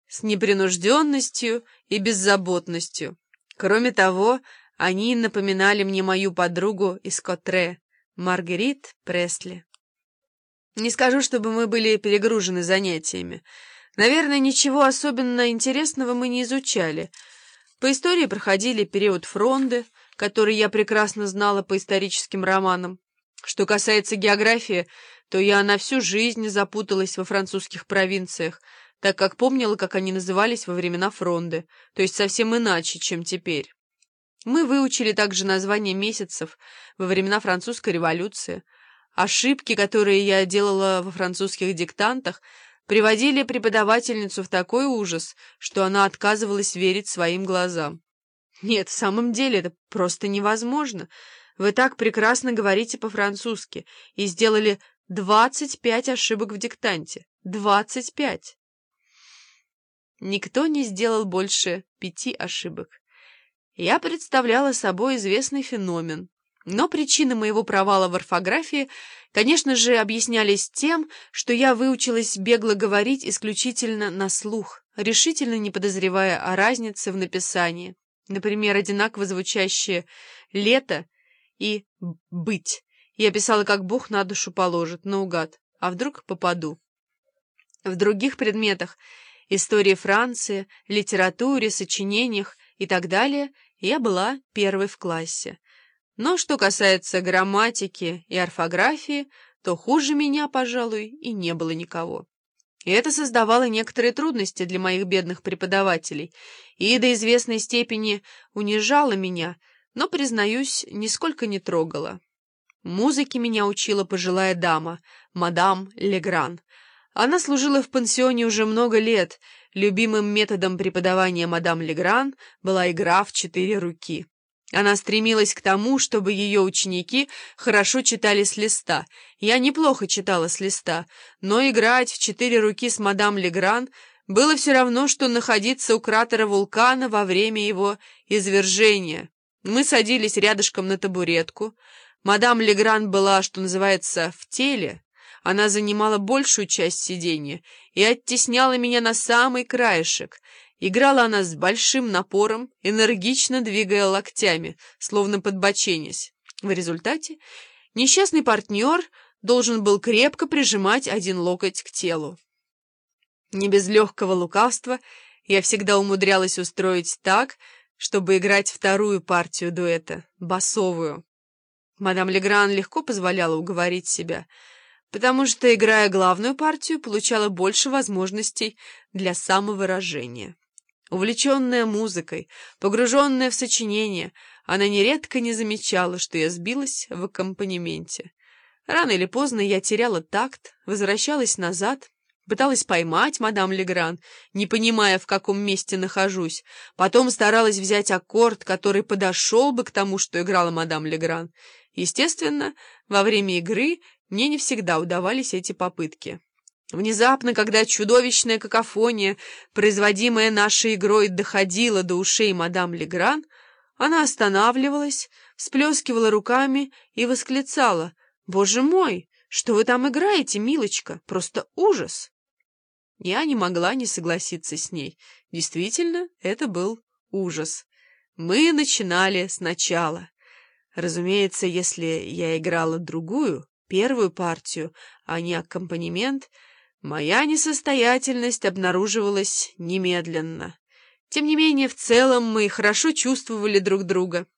с непринужденностью и беззаботностью. Кроме того, они напоминали мне мою подругу из Котре, Маргерит Пресли. Не скажу, чтобы мы были перегружены занятиями. Наверное, ничего особенно интересного мы не изучали. По истории проходили период Фронды, который я прекрасно знала по историческим романам. Что касается географии, то я на всю жизнь запуталась во французских провинциях, так как помнила, как они назывались во времена Фронды, то есть совсем иначе, чем теперь. Мы выучили также названия месяцев во времена французской революции. Ошибки, которые я делала во французских диктантах, приводили преподавательницу в такой ужас, что она отказывалась верить своим глазам. Нет, в самом деле это просто невозможно. Вы так прекрасно говорите по-французски и сделали 25 ошибок в диктанте. 25! Никто не сделал больше 5 ошибок. Я представляла собой известный феномен, но причины моего провала в орфографии, конечно же, объяснялись тем, что я выучилась бегло говорить исключительно на слух, решительно не подозревая о разнице в написании. Например, одинаково звучащие «лето» и «быть». Я писала, как Бог на душу положит, наугад, а вдруг попаду. В других предметах — истории Франции, литературе, сочинениях и так далее — я была первой в классе. Но что касается грамматики и орфографии, то хуже меня, пожалуй, и не было никого. И это создавало некоторые трудности для моих бедных преподавателей и до известной степени унижало меня, но, признаюсь, нисколько не трогало. Музыке меня учила пожилая дама, мадам Легран. Она служила в пансионе уже много лет. Любимым методом преподавания мадам Легран была игра в 4 руки. Она стремилась к тому, чтобы ее ученики хорошо читали с листа. Я неплохо читала с листа, но играть в 4 руки с мадам Легран было все равно, что находиться у кратера вулкана во время его извержения. Мы садились рядышком на табуретку. Мадам Легран была, что называется, в теле. Она занимала большую часть сиденья и оттесняла меня на самый краешек. Играла она с большим напором, энергично двигая локтями, словно подбоченясь. В результате несчастный партнер должен был крепко прижимать один локоть к телу. Не без легкого лукавства я всегда умудрялась устроить так, чтобы играть вторую партию дуэта, басовую. Мадам Легран легко позволяла уговорить себя, потому что, играя главную партию, получала больше возможностей для самовыражения. Увлеченная музыкой, погруженная в сочинение, она нередко не замечала, что я сбилась в аккомпанементе. Рано или поздно я теряла такт, возвращалась назад, пыталась поймать мадам Легран, не понимая, в каком месте нахожусь, потом старалась взять аккорд, который подошел бы к тому, что играла мадам Легран. Естественно, во время игры мне не всегда удавались эти попытки. Внезапно, когда чудовищная какофония, производимая нашей игрой, доходила до ушей мадам Легран, она останавливалась, всплескивала руками и восклицала: «Боже мой, что вы там играете, милочка? Просто ужас!» Я не могла не согласиться с ней. Действительно, это был ужас. Мы начинали сначала. Разумеется, если я играла другую, первую партию, а не аккомпанемент, моя несостоятельность обнаруживалась немедленно. Тем не менее, в целом мы хорошо чувствовали друг друга.